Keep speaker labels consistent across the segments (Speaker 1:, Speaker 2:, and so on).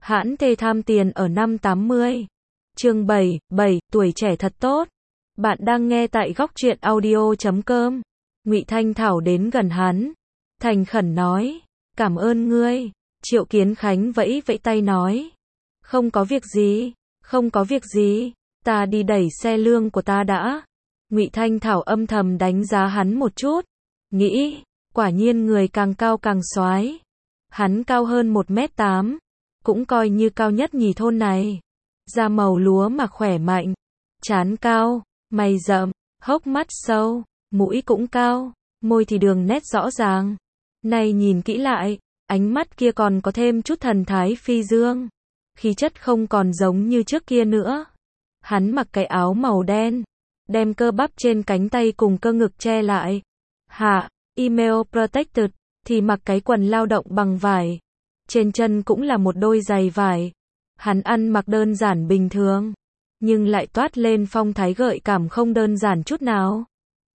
Speaker 1: Hãn thê tham tiền ở năm 80. Chương 7, tuổi trẻ thật tốt. Bạn đang nghe tại góc truyện audio.com. Ngụy Thanh Thảo đến gần hắn, thành khẩn nói, cảm ơn ngươi. Triệu Kiến Khánh vẫy vẫy tay nói, không có việc gì, không có việc gì, ta đi đẩy xe lương của ta đã. Ngụy Thanh Thảo âm thầm đánh giá hắn một chút, nghĩ, quả nhiên người càng cao càng soái. Hắn cao hơn 1m8, cũng coi như cao nhất nhì thôn này. Da màu lúa mà khỏe mạnh, trán cao, mày rậm, hốc mắt sâu, mũi cũng cao, môi thì đường nét rõ ràng. Này nhìn kỹ lại, ánh mắt kia còn có thêm chút thần thái phi dương, khí chất không còn giống như trước kia nữa. Hắn mặc cái áo màu đen, đem cơ bắp trên cánh tay cùng cơ ngực che lại. Hạ, email protected, thì mặc cái quần lao động bằng vải. Trên chân cũng là một đôi giày vải. Hắn ăn mặc đơn giản bình thường, nhưng lại toát lên phong thái gợi cảm không đơn giản chút nào.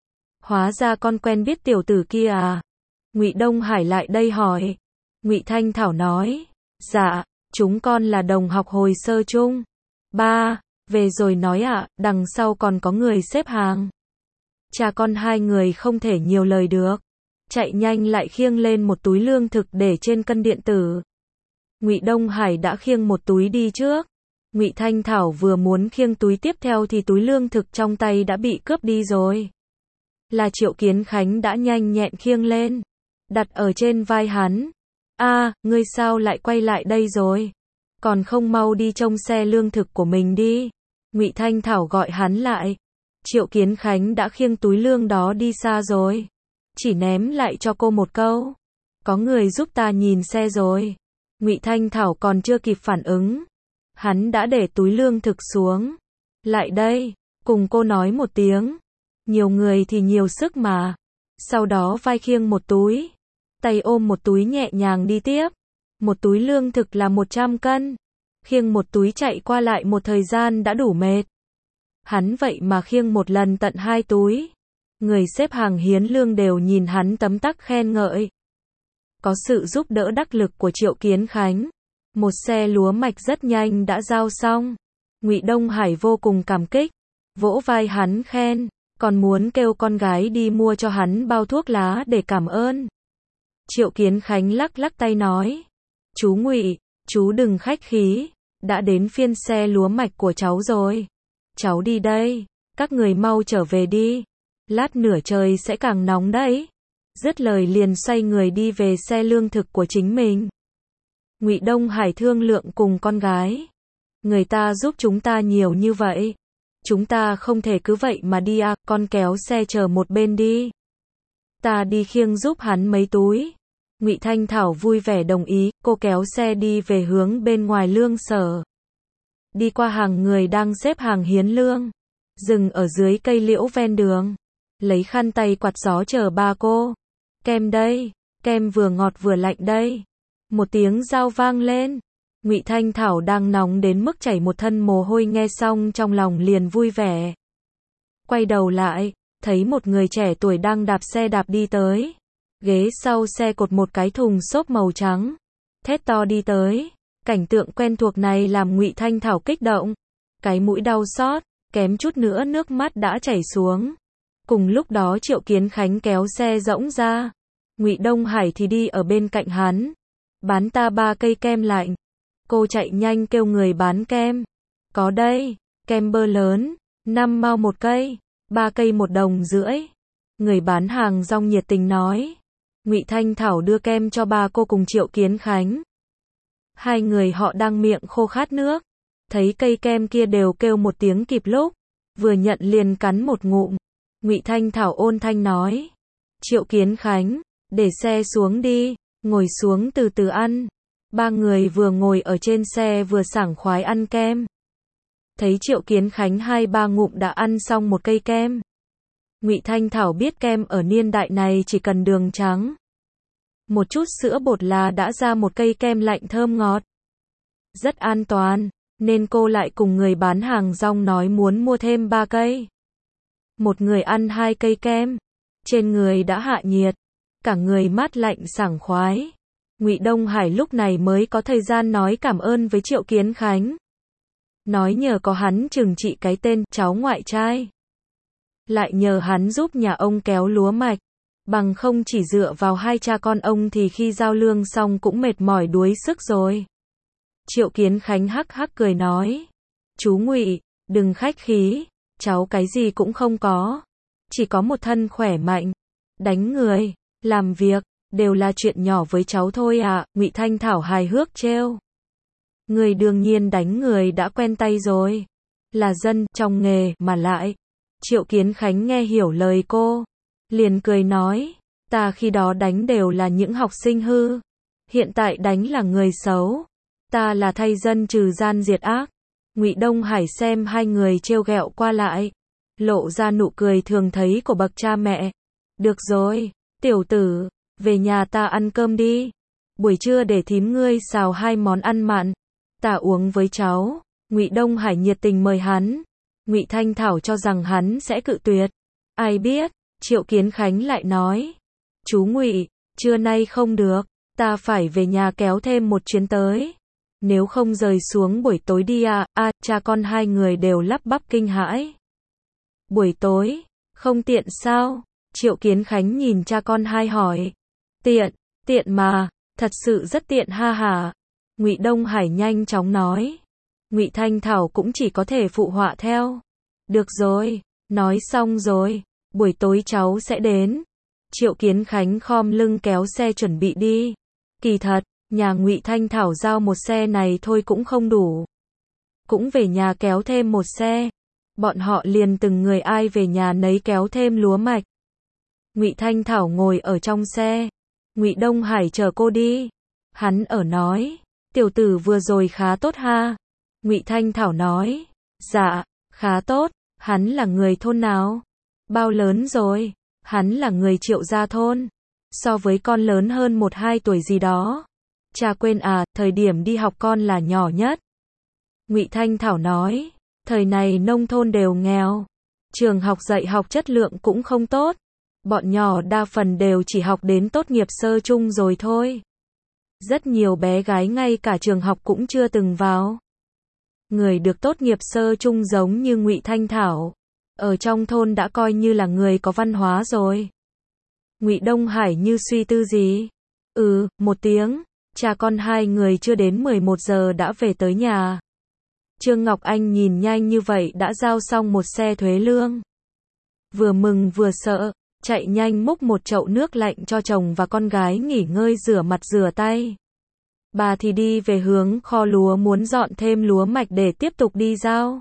Speaker 1: Hóa ra con quen biết tiểu tử kia à? Ngụy Đông Hải lại đây hỏi. Ngụy Thanh Thảo nói, dạ, chúng con là đồng học hồi sơ chung. Ba, về rồi nói ạ, đằng sau còn có người xếp hàng. Cha con hai người không thể nhiều lời được, chạy nhanh lại khiêng lên một túi lương thực để trên cân điện tử. Ngụy Đông Hải đã khiêng một túi đi trước. Ngụy Thanh Thảo vừa muốn khiêng túi tiếp theo thì túi lương thực trong tay đã bị cướp đi rồi. Là Triệu Kiến Khánh đã nhanh nhẹn khiêng lên, đặt ở trên vai hắn. A, ngươi sao lại quay lại đây rồi? Còn không mau đi trông xe lương thực của mình đi. Ngụy Thanh Thảo gọi hắn lại. Triệu Kiến Khánh đã khiêng túi lương đó đi xa rồi, chỉ ném lại cho cô một câu, có người giúp ta nhìn xe rồi. Ngụy Thanh Thảo còn chưa kịp phản ứng, hắn đã để túi lương thực xuống. Lại đây, cùng cô nói một tiếng. Nhiều người thì nhiều sức mà. Sau đó vai khiêng một túi, tay ôm một túi nhẹ nhàng đi tiếp. Một túi lương thực là 100 cân. Khiêng một túi chạy qua lại một thời gian đã đủ mệt. Hắn vậy mà khiêng một lần tận 2 túi. Người xếp hàng hiến lương đều nhìn hắn tấm tắc khen ngợi. Có sự giúp đỡ đắc lực của Triệu Kiến Khánh, một xe lúa mạch rất nhanh đã giao xong. Ngụy Đông Hải vô cùng cảm kích, vỗ vai hắn khen, còn muốn kêu con gái đi mua cho hắn bao thuốc lá để cảm ơn. Triệu Kiến Khánh lắc lắc tay nói, chú Ngụy, chú đừng khách khí, đã đến phiên xe lúa mạch của cháu rồi. Cháu đi đây, các người mau trở về đi, lát nửa trời sẽ càng nóng đấy. Dứt lời liền xoay người đi về xe lương thực của chính mình. Ngụy Đông Hải thương lượng cùng con gái, người ta giúp chúng ta nhiều như vậy, chúng ta không thể cứ vậy mà đi à, con kéo xe chờ một bên đi. Ta đi khiêng giúp hắn mấy túi. Ngụy Thanh Thảo vui vẻ đồng ý, cô kéo xe đi về hướng bên ngoài lương sở. Đi qua hàng người đang xếp hàng hiến lương, dừng ở dưới cây liễu ven đường, lấy khăn tay quạt gió chờ ba cô. Kem đây, kem vừa ngọt vừa lạnh đây. Một tiếng dao vang lên. Ngụy Thanh Thảo đang nóng đến mức chảy một thân mồ hôi nghe xong trong lòng liền vui vẻ. Quay đầu lại, thấy một người trẻ tuổi đang đạp xe đạp đi tới. Ghế sau xe cột một cái thùng xốp màu trắng. Thét to đi tới. Cảnh tượng quen thuộc này làm Ngụy Thanh Thảo kích động. Cái mũi đau xót, kém chút nữa nước mắt đã chảy xuống. Cùng lúc đó Triệu Kiến Khánh kéo xe rỗng ra. Ngụy Đông Hải thì đi ở bên cạnh hắn. Bán ta 3 cây kem lạnh. Cô chạy nhanh kêu người bán kem. Có đây, kem bơ lớn, 5 mao một cây, 3 cây 1,5 đồng. Người bán hàng rong nhiệt tình nói. Ngụy Thanh Thảo đưa kem cho ba cô cùng Triệu Kiến Khánh. Hai người họ đang miệng khô khát nước. Thấy cây kem kia đều kêu một tiếng kịp lúc. Vừa nhận liền cắn một ngụm. Ngụy Thanh Thảo ôn thanh nói. Triệu Kiến Khánh, để xe xuống đi, ngồi xuống từ từ ăn. Ba người vừa ngồi ở trên xe vừa sảng khoái ăn kem. Thấy Triệu Kiến Khánh 2-3 ngụm đã ăn xong một cây kem. Ngụy Thanh Thảo biết kem ở niên đại này chỉ cần đường trắng, một chút sữa bột là đã ra một cây kem lạnh thơm ngọt. Rất an toàn, nên cô lại cùng người bán hàng rong nói muốn mua thêm 3 cây. Một người ăn 2 cây kem, trên người đã hạ nhiệt, cả người mát lạnh sảng khoái. Ngụy Đông Hải lúc này mới có thời gian nói cảm ơn với Triệu Kiến Khánh. Nói nhờ có hắn trừng trị cái tên cháu ngoại trai. Lại nhờ hắn giúp nhà ông kéo lúa mạch. Bằng không chỉ dựa vào hai cha con ông thì khi giao lương xong cũng mệt mỏi đuối sức rồi. Triệu Kiến Khánh hắc hắc cười nói. Chú Ngụy, đừng khách khí, cháu cái gì cũng không có. Chỉ có một thân khỏe mạnh. Đánh người, làm việc, đều là chuyện nhỏ với cháu thôi ạ. Ngụy Thanh Thảo hài hước trêu. Người đương nhiên đánh người đã quen tay rồi. Là dân trong nghề mà lại. Triệu Kiến Khánh nghe hiểu lời cô. Liền cười nói. Ta khi đó đánh đều là những học sinh hư. Hiện tại đánh là người xấu. Ta là thay dân trừ gian diệt ác. Ngụy Đông Hải xem hai người trêu ghẹo qua lại. Lộ ra nụ cười thường thấy của bậc cha mẹ. Được rồi, tiểu tử, về nhà ta ăn cơm đi. Buổi trưa để thím ngươi xào 2 món ăn mặn. Ta uống với cháu. Ngụy Đông Hải nhiệt tình mời hắn. Ngụy Thanh Thảo cho rằng hắn sẽ cự tuyệt. Ai biết, Triệu Kiến Khánh lại nói. Chú Ngụy, trưa nay không được, ta phải về nhà kéo thêm một chuyến tới. Nếu không rời xuống buổi tối đi à, cha con hai người đều lắp bắp kinh hãi. Buổi tối, không tiện sao? Triệu Kiến Khánh nhìn cha con hai hỏi. Tiện mà, thật sự rất tiện ha hả. Ngụy Đông Hải nhanh chóng nói. Ngụy Thanh Thảo cũng chỉ có thể phụ họa theo. Được rồi, nói xong rồi, buổi tối cháu sẽ đến. Triệu Kiến Khánh khom lưng kéo xe chuẩn bị đi. Kỳ thật, nhà Ngụy Thanh Thảo giao một xe này thôi cũng không đủ. Cũng về nhà kéo thêm một xe. Bọn họ liền từng người ai về nhà nấy kéo thêm lúa mạch. Ngụy Thanh Thảo ngồi ở trong xe. Ngụy Đông Hải chờ cô đi. Hắn ở nói. Tiểu tử vừa rồi khá tốt ha. Ngụy Thanh Thảo nói. Dạ, khá tốt. Hắn là người thôn nào? Bao lớn rồi? Hắn là người Triệu gia thôn. So với con lớn hơn 1-2 tuổi gì đó. Cha quên à, thời điểm đi học con là nhỏ nhất. Ngụy Thanh Thảo nói. Thời này nông thôn đều nghèo. Trường học dạy học chất lượng cũng không tốt. Bọn nhỏ đa phần đều chỉ học đến tốt nghiệp sơ chung rồi thôi. Rất nhiều bé gái ngay cả trường học cũng chưa từng vào. Người được tốt nghiệp sơ chung giống như Ngụy Thanh Thảo. Ở trong thôn đã coi như là người có văn hóa rồi. Ngụy Đông Hải như suy tư gì. Một tiếng. Cha con hai người chưa đến 11 giờ đã về tới nhà. Trương Ngọc Anh nhìn nhanh như vậy đã giao xong một xe thuế lương. Vừa mừng vừa sợ, chạy nhanh múc một chậu nước lạnh cho chồng và con gái nghỉ ngơi rửa mặt rửa tay. Bà thì đi về hướng kho lúa muốn dọn thêm lúa mạch để tiếp tục đi giao.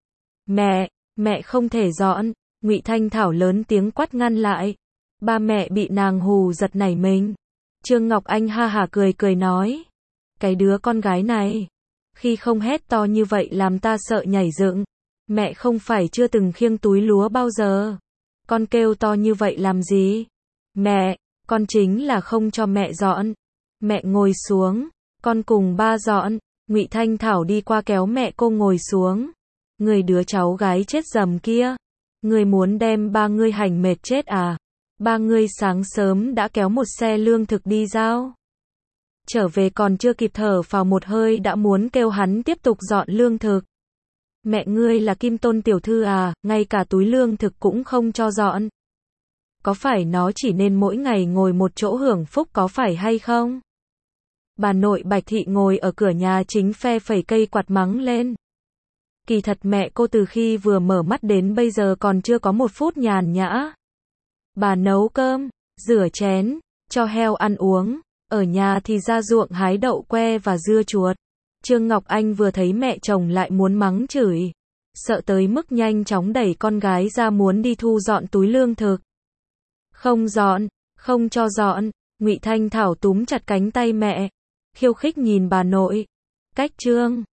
Speaker 1: Mẹ không thể dọn, Ngụy Thanh Thảo lớn tiếng quát ngăn lại. Ba mẹ bị nàng hù giật nảy mình. Trương Ngọc Anh ha hả cười nói. Cái đứa con gái này, khi không hét to như vậy làm ta sợ nhảy dựng. Mẹ không phải chưa từng khiêng túi lúa bao giờ. Con kêu to như vậy làm gì? Mẹ, con chính là không cho mẹ dọn. Mẹ ngồi xuống, con cùng ba dọn. Ngụy Thanh Thảo đi qua kéo mẹ cô ngồi xuống. Người đứa cháu gái chết dầm kia. Người muốn đem ba ngươi hành mệt chết à? Ba ngươi sáng sớm đã kéo một xe lương thực đi giao. Trở về còn chưa kịp thở phào một hơi đã muốn kêu hắn tiếp tục dọn lương thực. Mẹ ngươi là Kim Tôn tiểu thư à, ngay cả túi lương thực cũng không cho dọn. Có phải nó chỉ nên mỗi ngày ngồi một chỗ hưởng phúc có phải hay không? Bà nội Bạch Thị ngồi ở cửa nhà chính phe phẩy cây quạt mắng lên. Kỳ thật mẹ cô từ khi vừa mở mắt đến bây giờ còn chưa có một phút nhàn nhã. Bà nấu cơm, rửa chén, cho heo ăn uống, ở nhà thì ra ruộng hái đậu que và dưa chuột. Trương Ngọc Anh vừa thấy mẹ chồng lại muốn mắng chửi, sợ tới mức nhanh chóng đẩy con gái ra muốn đi thu dọn túi lương thực. Không dọn, không cho dọn. Ngụy Thanh Thảo túm chặt cánh tay mẹ, khiêu khích nhìn bà nội. Cách Trương